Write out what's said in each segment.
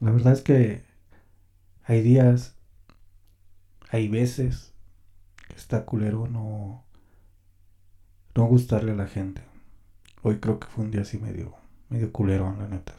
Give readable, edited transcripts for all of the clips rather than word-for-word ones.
La verdad es que hay días, hay veces que está culero no gustarle a la gente. Hoy creo que fue un día así medio culero, la neta.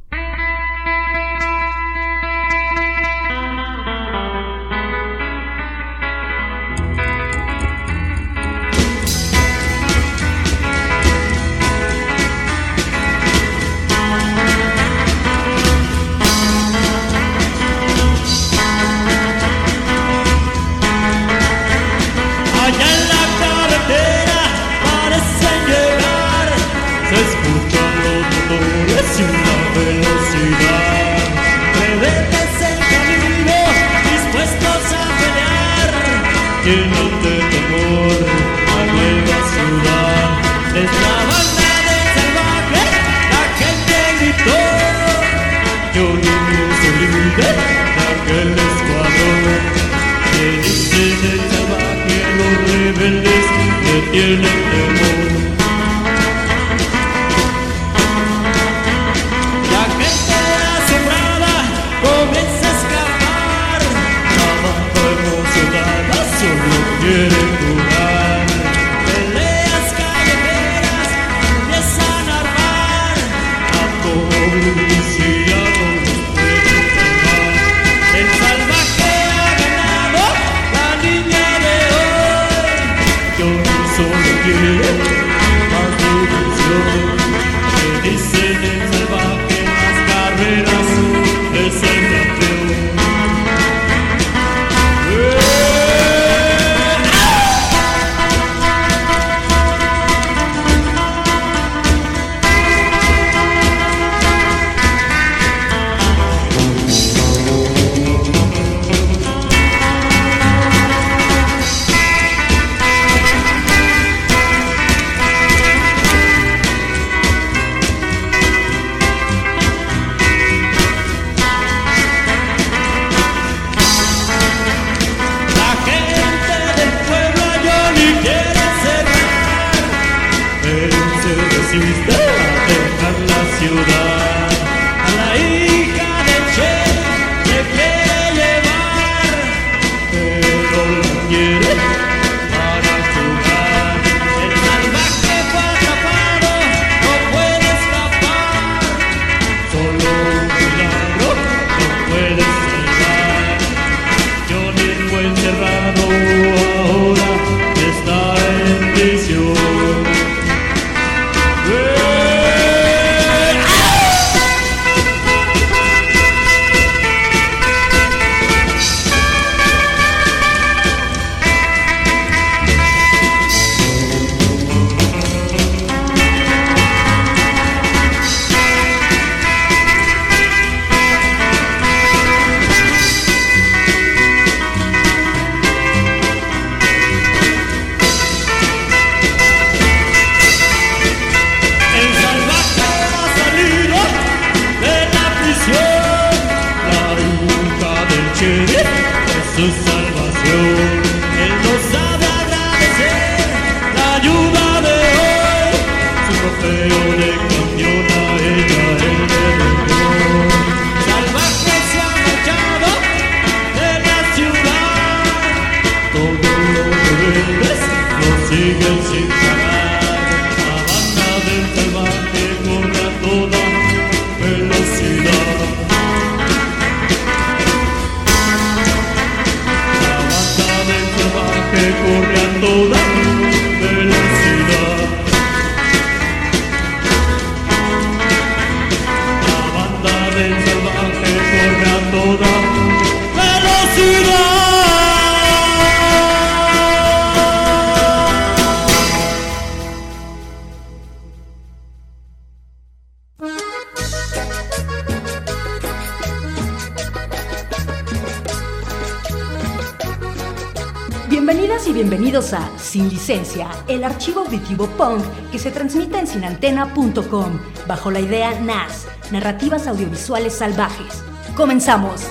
Llenos de temor, a nueva ciudad. Es la banda del salvaje, la gente gritó. Yo no soy líder de aquel escuadrón. Que dicen el salvaje, los rebeldes le tienen temor. La gente asombrada comienza a escapar. La banda emocionada solo quiere jugar. Peleas callejeras empiezan a armar. A todo policía no los puede calmar. El salvaje ha ganado, la niña de hoy. Yo no solo quiero más diversión. Que dicen el salvaje en las carreras es el campeón. Bienvenidas y bienvenidos a Sin Licencia, el archivo auditivo punk que se transmite en sinantena.com bajo la idea NAS, Narrativas Audiovisuales Salvajes. ¡Comenzamos!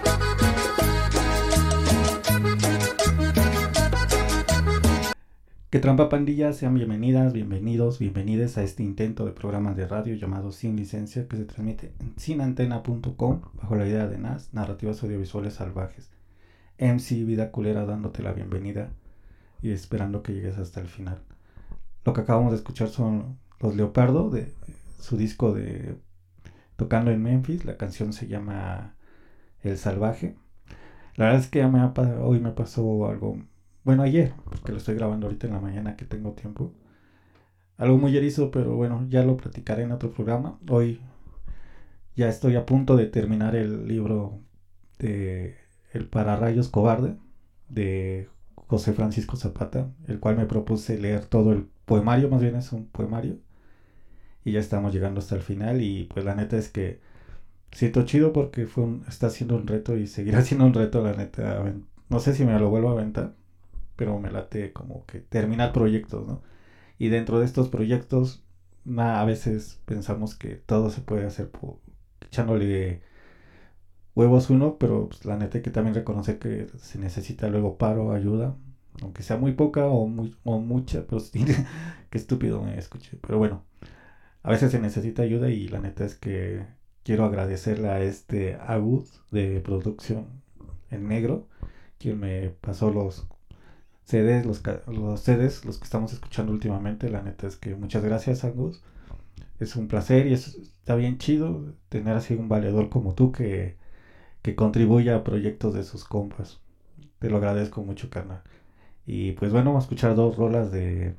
¿Qué Que trampa pandilla, sean bienvenidas, bienvenidos, bienvenides a este intento de programa de radio llamado Sin Licencia, que se transmite en sinantena.com bajo la idea de NAS, Narrativas Audiovisuales Salvajes. MC Vida Culera dándote la bienvenida y esperando que llegues hasta el final. Lo que acabamos de escuchar son Los Leopardo, de su disco de Tocando en Memphis. La canción se llama El Salvaje. La verdad es que hoy me pasó algo, bueno, ayer, porque lo estoy grabando ahorita en la mañana que tengo tiempo. Algo muy erizo, pero bueno, ya lo platicaré en otro programa. Hoy ya estoy a punto de terminar el libro de El Pararrayos Cobarde, de José Francisco Zapata, el cual me propuse leer todo el poemario, más bien es un poemario. Y ya estamos llegando hasta el final y pues la neta es que siento chido porque está siendo un reto y seguirá siendo un reto, la neta. No sé si me lo vuelvo a aventar, pero me late como que terminar proyectos, ¿no? Y dentro de estos proyectos, a veces pensamos que todo se puede hacer echándole huevos uno, pero pues, la neta hay que también reconocer que se necesita luego paro, ayuda, aunque sea muy poca o mucha, pero qué estúpido me escuché, pero bueno, a veces se necesita ayuda y la neta es que quiero agradecerle a Agus de producción en negro, quien me pasó los CDs, los CDs, los que estamos escuchando últimamente. La neta es que muchas gracias, Agus. Es un placer y está bien chido tener así un valedor como tú que contribuya a proyectos de sus compas. Te lo agradezco mucho, carnal. Y pues bueno, vamos a escuchar 2 rolas de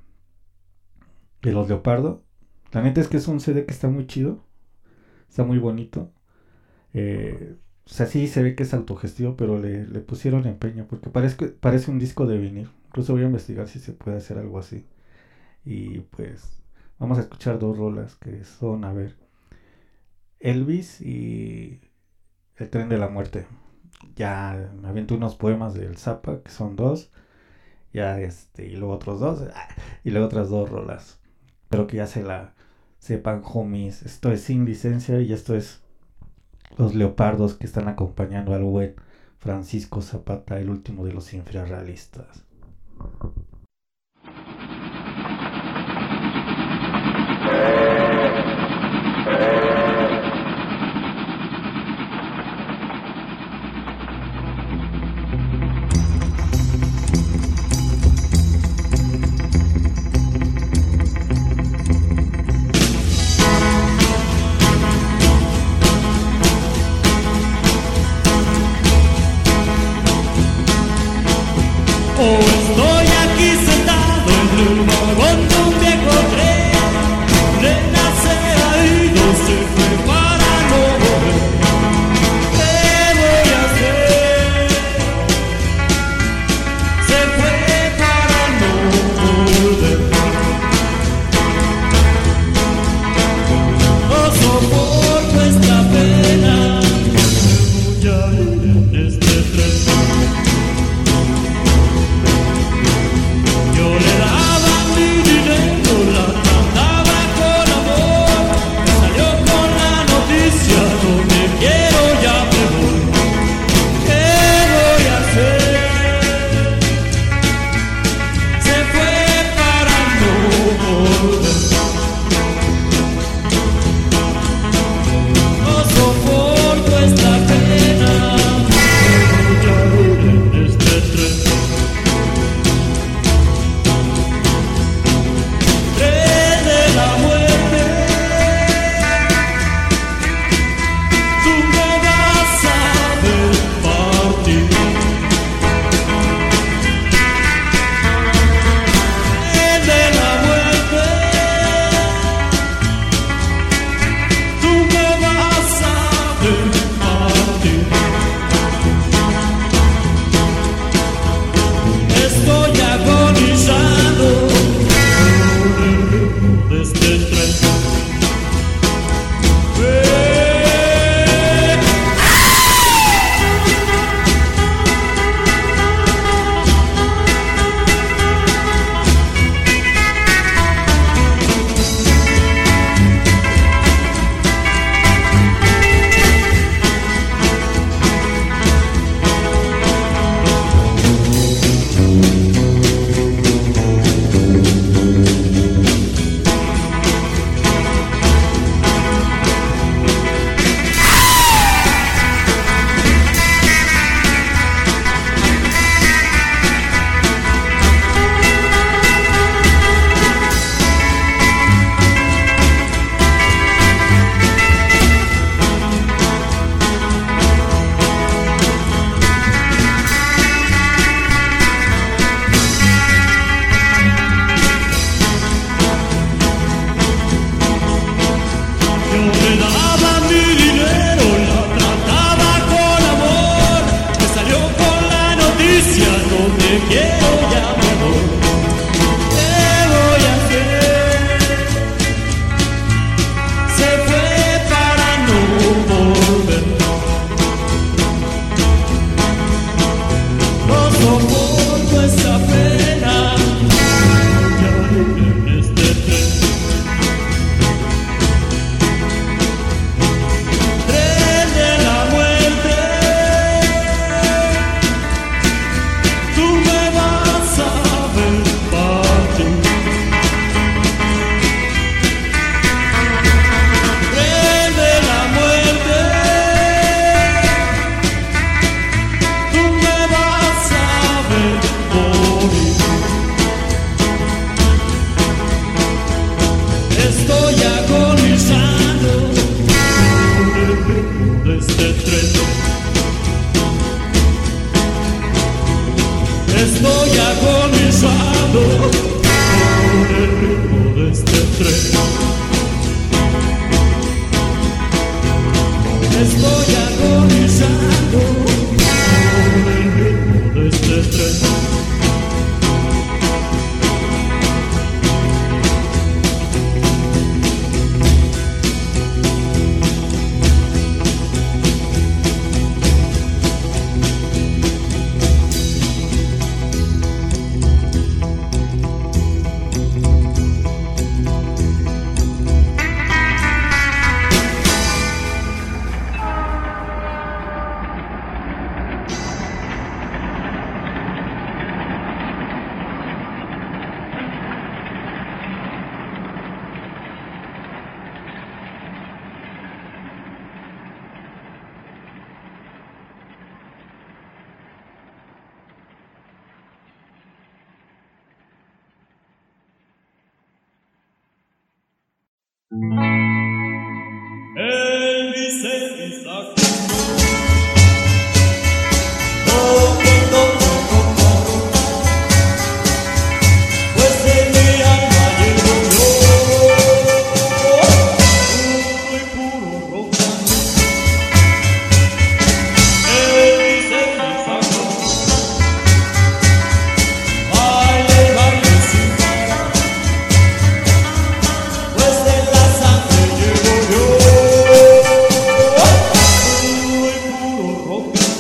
Los Leopardo. La neta es que es un CD que está muy chido. Está muy bonito. O sea, sí se ve que es autogestivo, pero le pusieron empeño porque parece un disco de vinil. Incluso voy a investigar si se puede hacer algo así. Y pues vamos a escuchar 2 rolas que son, a ver, Elvis y El Tren de la Muerte. Ya me aviento unos poemas del Zappa, que son 2. Ya y luego otros 2. Y luego otras 2 rolas. Espero que ya se la sepan, homies. Esto es Sin Licencia y esto es Los Leopardos, que están acompañando al buen Francisco Zapata, el último de los infrarrealistas. Estoy aquí sentado en un vagón de un viejo tren. estoy agonizando por el ritmo de este tren. Elvis, Elvis, pues en mi alma llevo yo puro y puro rock and roll. Elvis, Elvis, baile, baile sin parar, pues en la sangre llevo yo puro y puro rock and roll.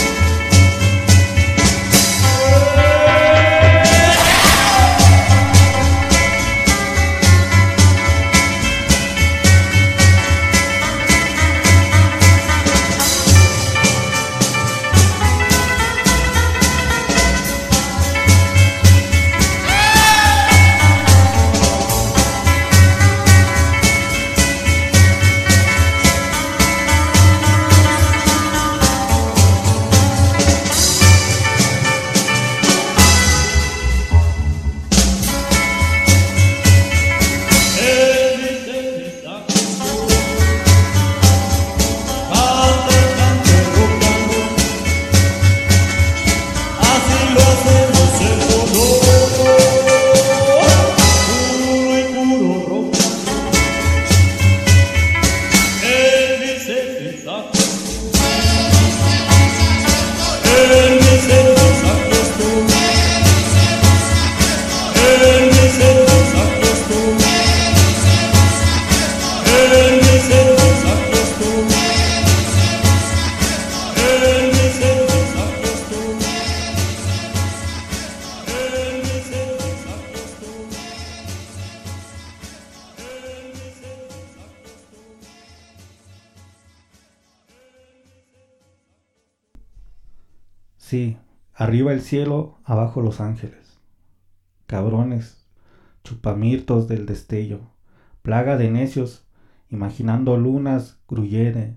Sí, arriba el cielo, abajo los ángeles. Cabrones, chupamirtos del destello, plaga de necios, imaginando lunas, gruyere.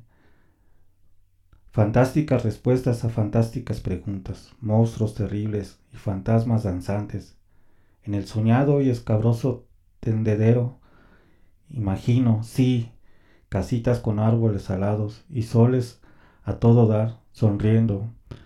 Fantásticas respuestas a fantásticas preguntas, monstruos terribles y fantasmas danzantes. En el soñado y escabroso tendedero, imagino, sí, casitas con árboles alados y soles a todo dar, sonriendo,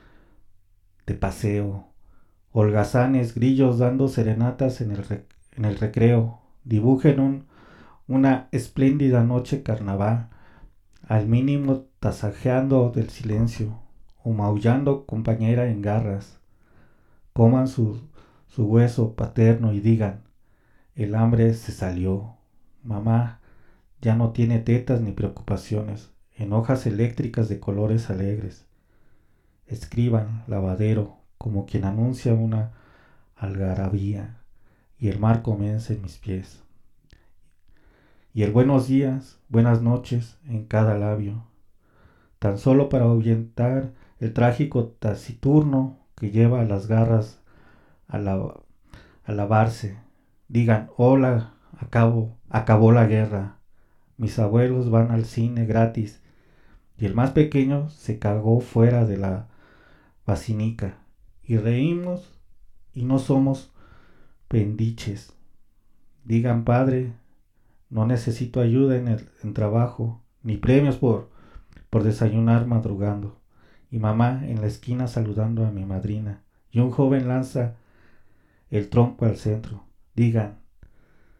de paseo, holgazanes, grillos dando serenatas en el recreo, dibujen una espléndida noche carnaval, al mínimo tasajeando del silencio, o maullando compañera en garras, coman su hueso paterno y digan, el hambre se salió, mamá ya no tiene tetas ni preocupaciones, en hojas eléctricas de colores alegres. Escriban lavadero como quien anuncia una algarabía y el mar comienza en mis pies. Y el buenos días, buenas noches en cada labio, tan solo para ahuyentar el trágico taciturno que lleva a las garras a lavarse. Digan, hola, acabó la guerra, mis abuelos van al cine gratis y el más pequeño se cagó fuera de la vacinica y reímos y no somos pendiches. Digan, padre, no necesito ayuda en trabajo ni premios por desayunar madrugando. Y mamá en la esquina saludando a mi madrina y un joven lanza el trompo al centro. Digan,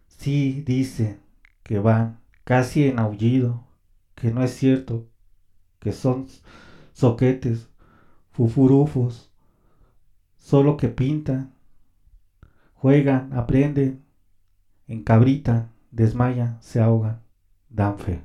sí, dicen que van casi en aullido, que no es cierto, que son soquetes, fufurufos, solo que pintan, juegan, aprenden, encabritan, desmayan, se ahogan, dan fe.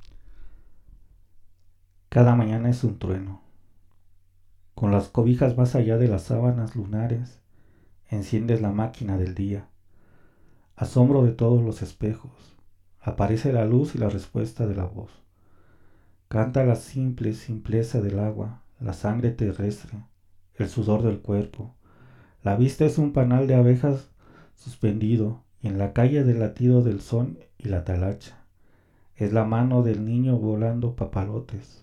Cada mañana es un trueno. Con las cobijas más allá de las sábanas lunares, enciendes la máquina del día. Asombro de todos los espejos. Aparece la luz y la respuesta de la voz. Canta la simple simpleza del agua, la sangre terrestre, el sudor del cuerpo. La vista es un panal de abejas suspendido, y en la calle del latido del son y la talacha. Es la mano del niño volando papalotes.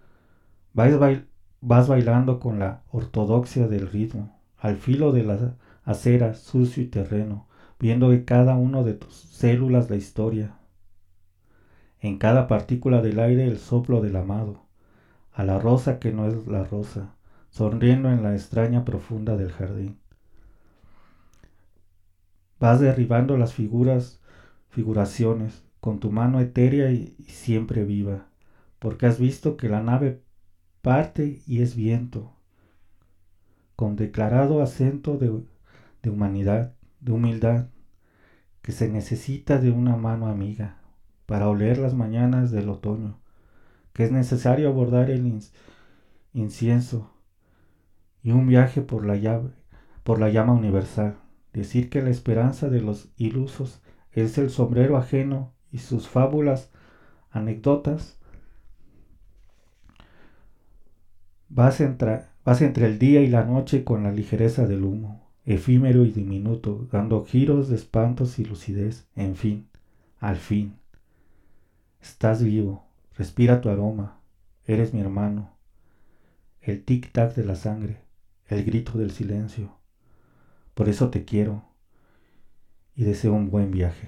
Vas bailando con la ortodoxia del ritmo, al filo de la acera, sucio y terreno, viendo en cada uno de tus células la historia. En cada partícula del aire el soplo del amado, a la rosa que no es la rosa, sonriendo en la extraña profunda del jardín. Vas derribando las figuraciones, con tu mano etérea y siempre viva, porque has visto que la nave parte y es viento, con declarado acento de humanidad, de humildad, que se necesita de una mano amiga para oler las mañanas del otoño, que es necesario abordar el incienso y un viaje por la llama universal, decir que la esperanza de los ilusos es el sombrero ajeno y sus fábulas, anécdotas. Vas entre el día y la noche con la ligereza del humo, efímero y diminuto, dando giros de espantos y lucidez, en fin, al fin. Estás vivo, respira tu aroma, eres mi hermano. El tic-tac de la sangre, el grito del silencio. Por eso te quiero y deseo un buen viaje.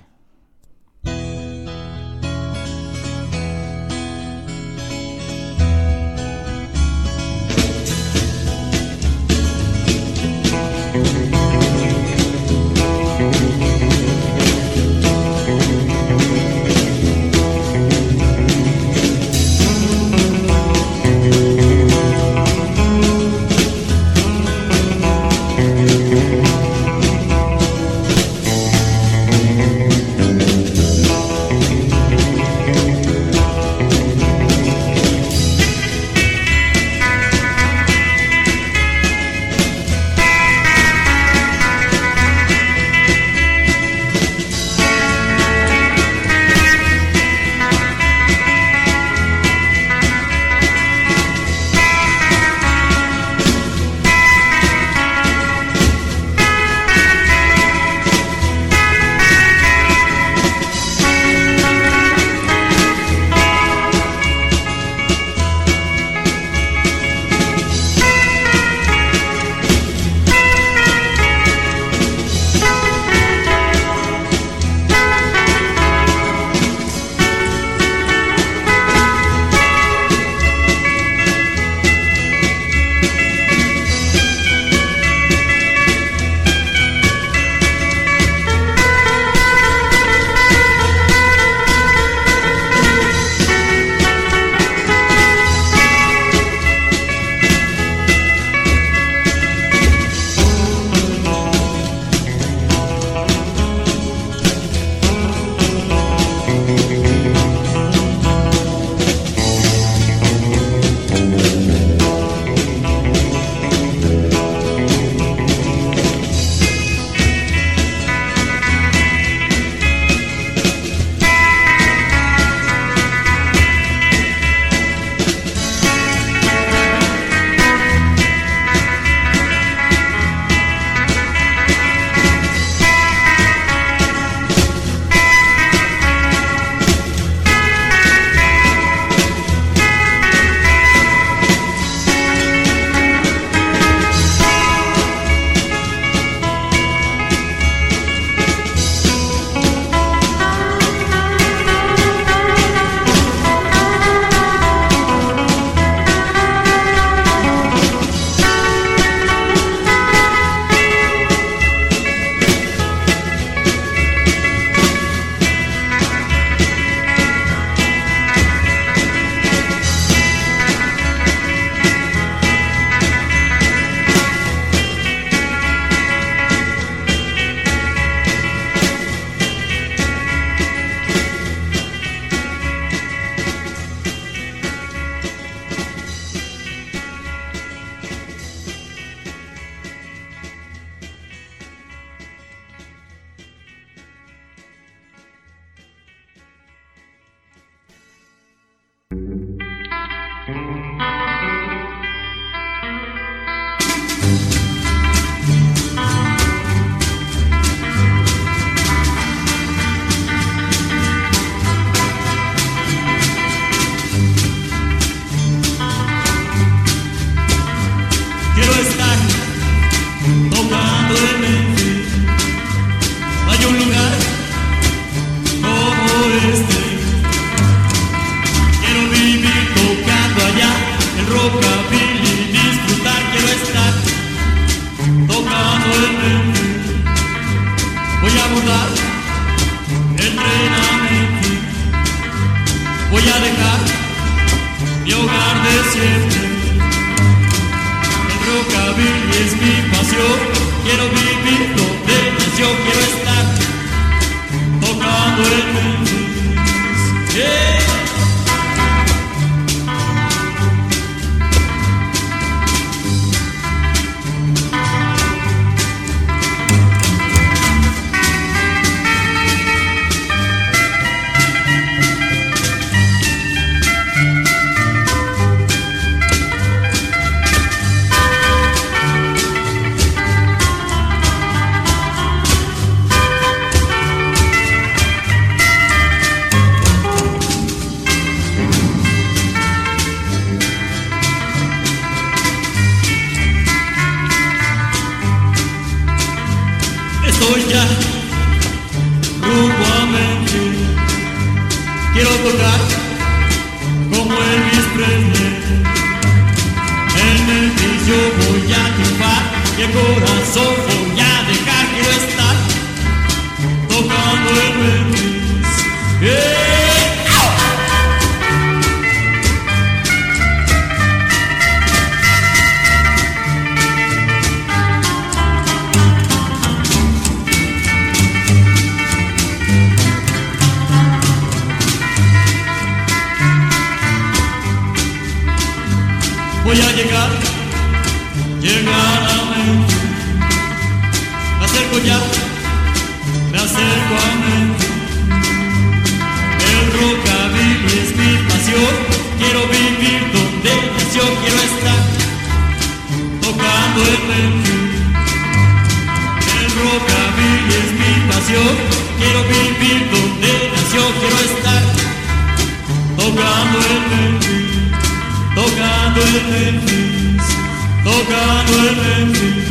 buscar mi hogar de siempre. El rockabilly es mi pasión, quiero vivir donde nació, quiero estar tocando en Memphis. Yeah. Estoy ya rumbo a Memphis, quiero tocar como Elvis Presley. En Memphis yo voy a triunfar y el corazón voy a dejar, quiero estar tocando en Memphis. Yeah. Voy a llegar a Memphis, me acerco ya, me acerco a Memphis. El rockabilly es mi pasión, quiero vivir donde nació, quiero estar tocando en Memphis. El rockabilly es mi pasión, quiero vivir donde nació, quiero estar tocando en Memphis. Tocando en Memphis, tocando en Memphis.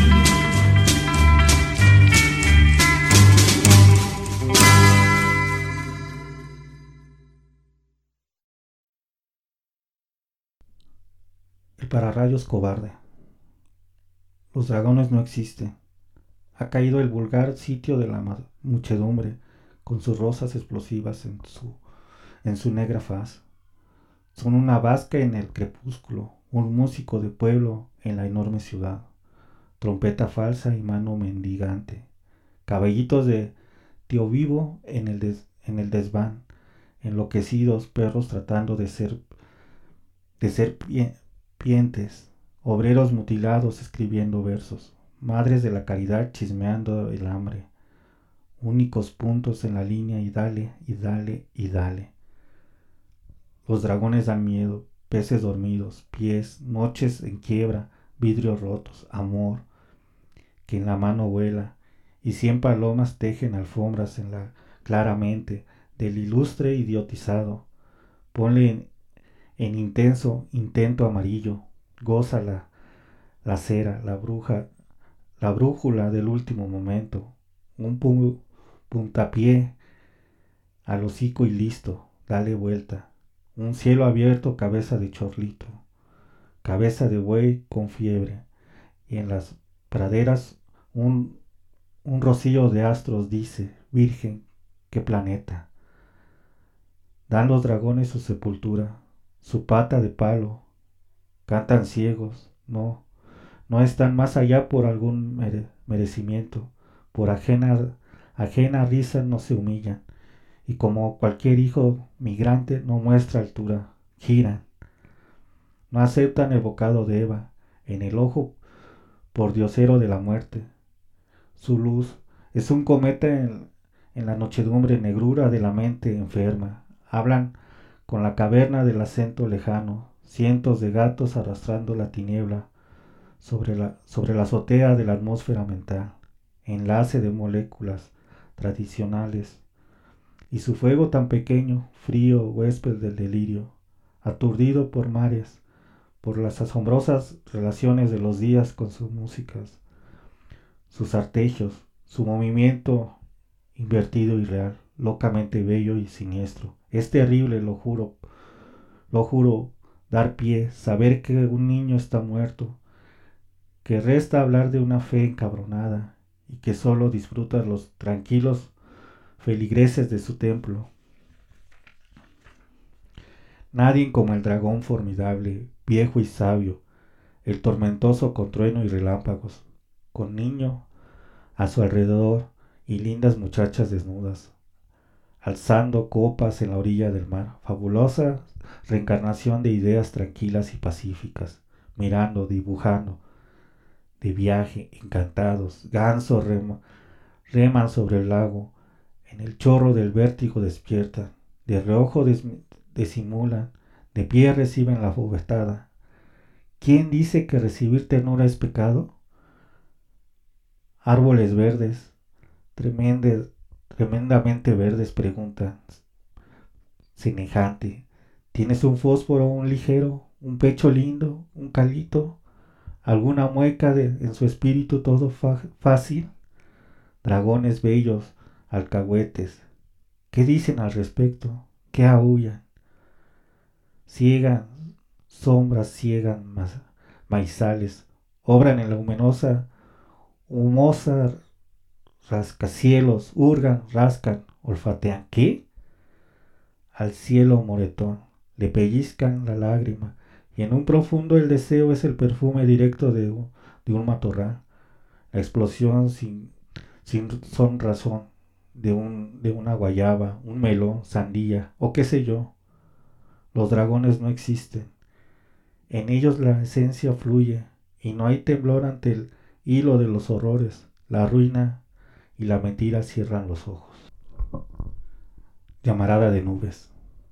El pararrayos cobarde. Los dragones no existen. Ha caído el vulgar sitio de la muchedumbre, con sus rosas explosivas en su negra faz. Son una vasca en el crepúsculo, un músico de pueblo en la enorme ciudad, trompeta falsa y mano mendigante, caballitos de tío vivo en el desván, enloquecidos perros tratando de ser pientes, obreros mutilados escribiendo versos, madres de la caridad chismeando el hambre, únicos puntos en la línea y dale, y dale, y dale. Los dragones dan miedo, peces dormidos, pies, noches en quiebra, vidrios rotos, amor que en la mano vuela, y 100 palomas tejen alfombras en la claramente del ilustre idiotizado. Ponle en intenso intento amarillo, goza la cera, la brújula del último momento, un puntapié al hocico y listo, dale vuelta. Un cielo abierto, cabeza de chorlito, cabeza de buey con fiebre, y en las praderas un rocío de astros dice, Virgen, qué planeta. Dan los dragones su sepultura, su pata de palo, cantan ciegos, no están más allá por algún merecimiento, por ajena risa no se humillan. Y como cualquier hijo migrante no muestra altura, giran, no aceptan el bocado de Eva, en el ojo pordiosero de la muerte. Su luz es un cometa en la nochedumbre negrura de la mente enferma. Hablan con la caverna del acento lejano, cientos de gatos arrastrando la tiniebla sobre la azotea de la atmósfera mental, enlace de moléculas tradicionales. Y su fuego tan pequeño, frío, huésped del delirio, aturdido por mares, por las asombrosas relaciones de los días con sus músicas, sus arpegios, su movimiento invertido y real, locamente bello y siniestro. Es terrible, lo juro, dar pie, saber que un niño está muerto, que resta hablar de una fe encabronada y que solo disfruta los tranquilos feligreses de su templo. Nadie como el dragón formidable, viejo y sabio, el tormentoso con trueno y relámpagos, con niño a su alrededor y lindas muchachas desnudas, alzando copas en la orilla del mar, fabulosa reencarnación de ideas tranquilas y pacíficas, mirando, dibujando, de viaje, encantados, gansos reman sobre el lago, en el chorro del vértigo despiertan, de reojo disimulan, de pie reciben la bofetada. ¿Quién dice que recibir ternura es pecado? Árboles verdes, tremendamente verdes, preguntan, semejante. ¿Tienes un fósforo, un ligero, un pecho lindo, un calito, alguna mueca en su espíritu todo fácil? Dragones bellos, alcahuetes, ¿qué dicen al respecto? ¿Qué aúllan? Ciegan sombras, ciegan maizales, obran en la humosa rascacielos, hurgan, rascan, olfatean. ¿Qué? Al cielo moretón, le pellizcan la lágrima, y en un profundo el deseo es el perfume directo de un matorral, la explosión sin son razón de una guayaba, un melón, sandía o qué sé yo. Los dragones no existen, en ellos la esencia fluye y no hay temblor ante el hilo de los horrores. La ruina y la mentira cierran los ojos. Llamarada de nubes.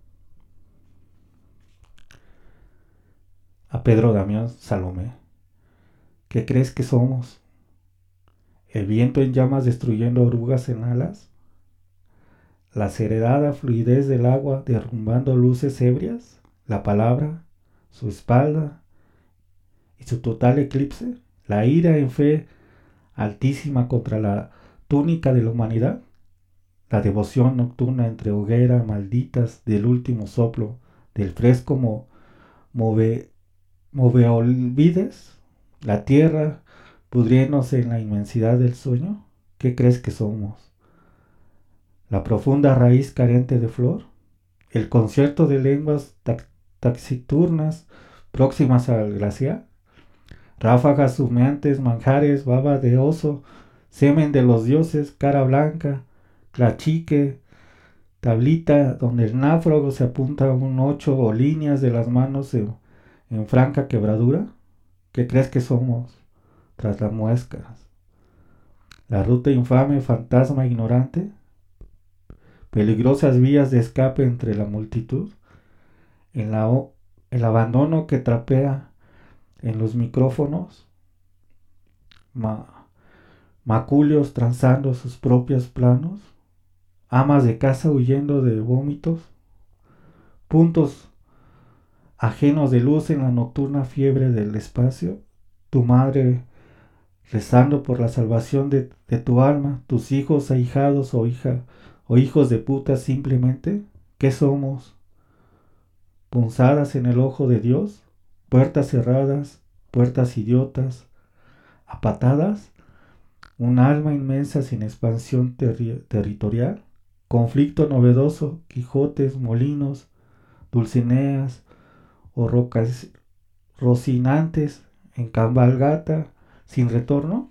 A Pedro Damián Salomé. ¿Qué crees que somos? ¿El viento en llamas destruyendo orugas en alas? ¿La acelerada fluidez del agua derrumbando luces ebrias? ¿La palabra, su espalda y su total eclipse? ¿La ira en fe altísima contra la túnica de la humanidad? ¿La devoción nocturna entre hoguera malditas del último soplo del fresco moveolvides? ¿La tierra pudriéndose en la inmensidad del sueño? ¿Qué crees que somos? ¿La profunda raíz carente de flor? ¿El concierto de lenguas taciturnas próximas al glaciar? ¿Ráfagas humeantes, manjares, baba de oso, semen de los dioses, cara blanca, clachique, tablita donde el náufrago se apunta a un 8 o líneas de las manos en franca quebradura? ¿Qué crees que somos? Tras las muescas. La ruta infame, fantasma ignorante, peligrosas vías de escape entre la multitud, el abandono que trapea en los micrófonos, maculios transando sus propios planos, amas de casa huyendo de vómitos, puntos ajenos de luz en la nocturna fiebre del espacio, tu madre rezando por la salvación de tu alma, tus hijos ahijados o hijos de puta simplemente. ¿Qué somos? Punzadas en el ojo de Dios, puertas cerradas, puertas idiotas, a patadas, un alma inmensa sin expansión territorial, conflicto novedoso, Quijotes, molinos, Dulcineas o rocinantes en cabalgata sin retorno.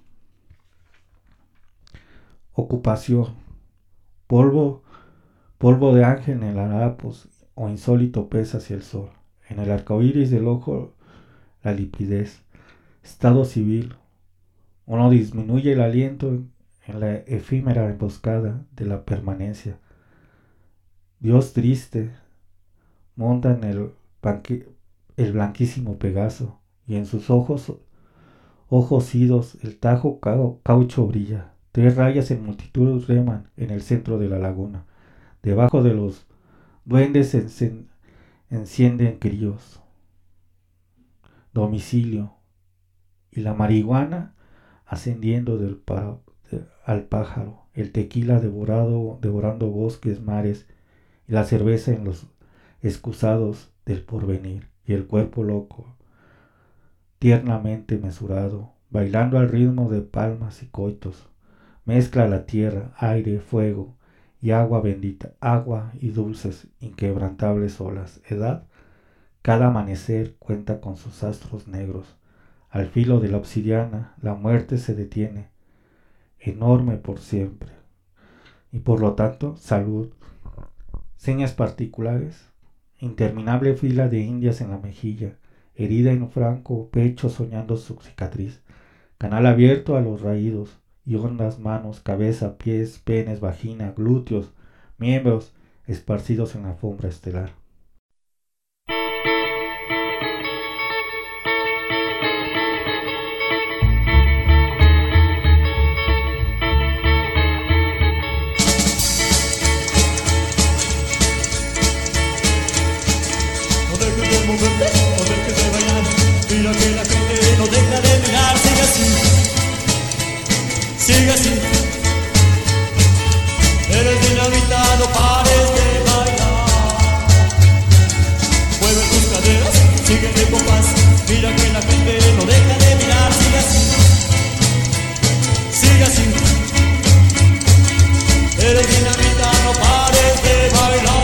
Ocupación, polvo de ángel en el harapos o insólito pez hacia el sol, en el arcoíris del ojo la limpidez. Estado civil, uno disminuye el aliento en la efímera emboscada de la permanencia. Dios triste monta en el blanquísimo Pegaso, y en sus ojos idos el tajo caucho brilla. 3 rayas en multitud reman en el centro de la laguna. Debajo de los duendes encienden críos. Domicilio. Y la marihuana ascendiendo al pájaro. El tequila devorando bosques, mares. Y la cerveza en los excusados del porvenir. Y el cuerpo loco, tiernamente mesurado, bailando al ritmo de palmas y coitos. Mezcla la tierra, aire, fuego y agua bendita, agua y dulces, inquebrantables olas. Edad, Cada amanecer cuenta con sus astros negros. Al filo de la obsidiana, la muerte se detiene, enorme por siempre. Y por lo tanto, salud. Señas particulares. Interminable fila de indias en la mejilla, herida en un franco pecho soñando su cicatriz. Canal abierto a los raídos, y hondas manos, cabeza, pies, penes, vagina, glúteos, miembros esparcidos en la alfombra estelar. Mira que la gente no deja de mirar, sigue así, sigue así. Eres dinamita, no pares de bailar. Mueve tus caderas, sígueme con paz. Mira que la gente no deja de mirar, sigue así, sigue así. Eres dinamita, no pares de bailar.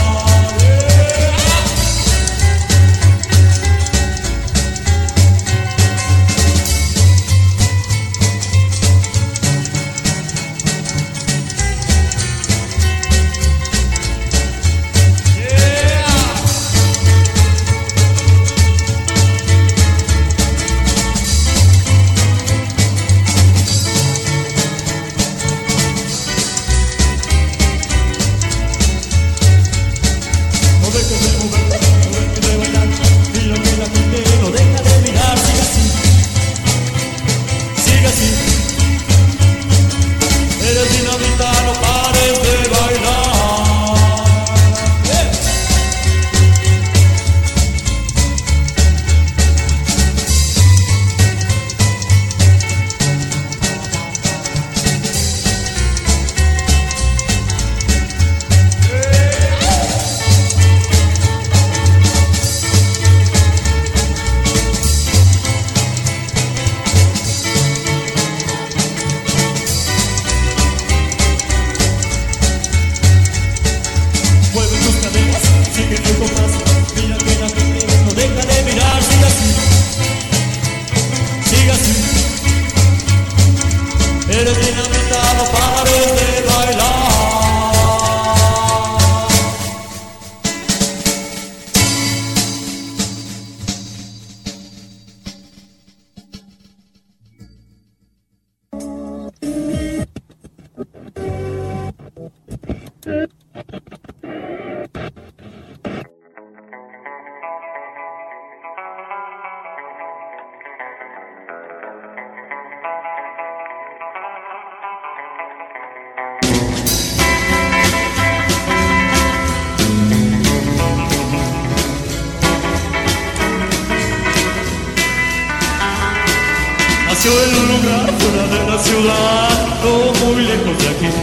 Nació en un lugar fuera de la ciudad, no muy lejos de aquí.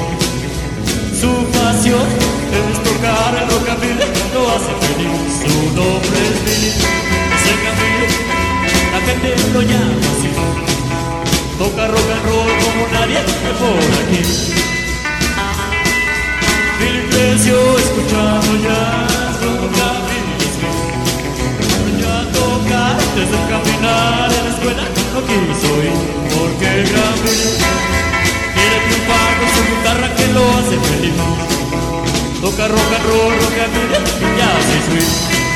Su pasión es tocar el rockabilly, lo hace feliz. Su nombre es Billy, es el Camilo, la gente lo llama así. Toca rock and roll como nadie por aquí. Billy creció escuchando jazz, rockabilly, ya tocar desde caminar en la escuela. No quiso ir porque el gran Billy quiere triunfar con su guitarra que lo hace feliz. Toca rock and roll, rockabilly y hace swing.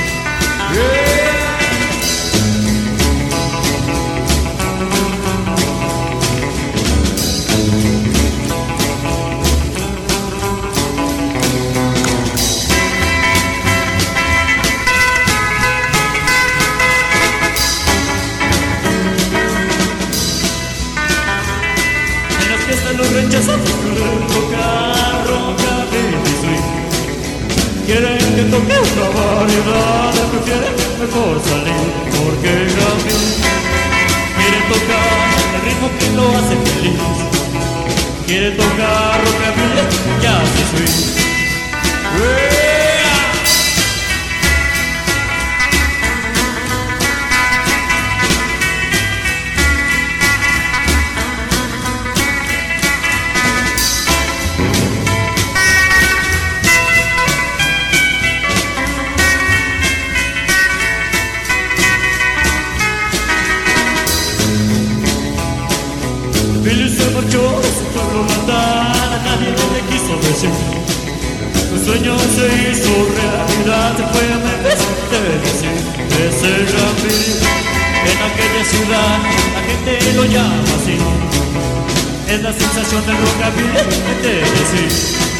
Los rechazan, quieren tocar rockabilly swing. Quieren que toque una variedad, prefieren mejor salir porque el gran Billy quiere tocar el ritmo que lo hace feliz. Quiere tocar rockabilly y hace swing. su ventana, nadie le quiso decir. Su sueño se hizo realidad, se fue a Memphis, Tennessee. Es el gran Billy. En aquella ciudad la gente lo llama así. Es la sensación del rockabilly de Tennessee.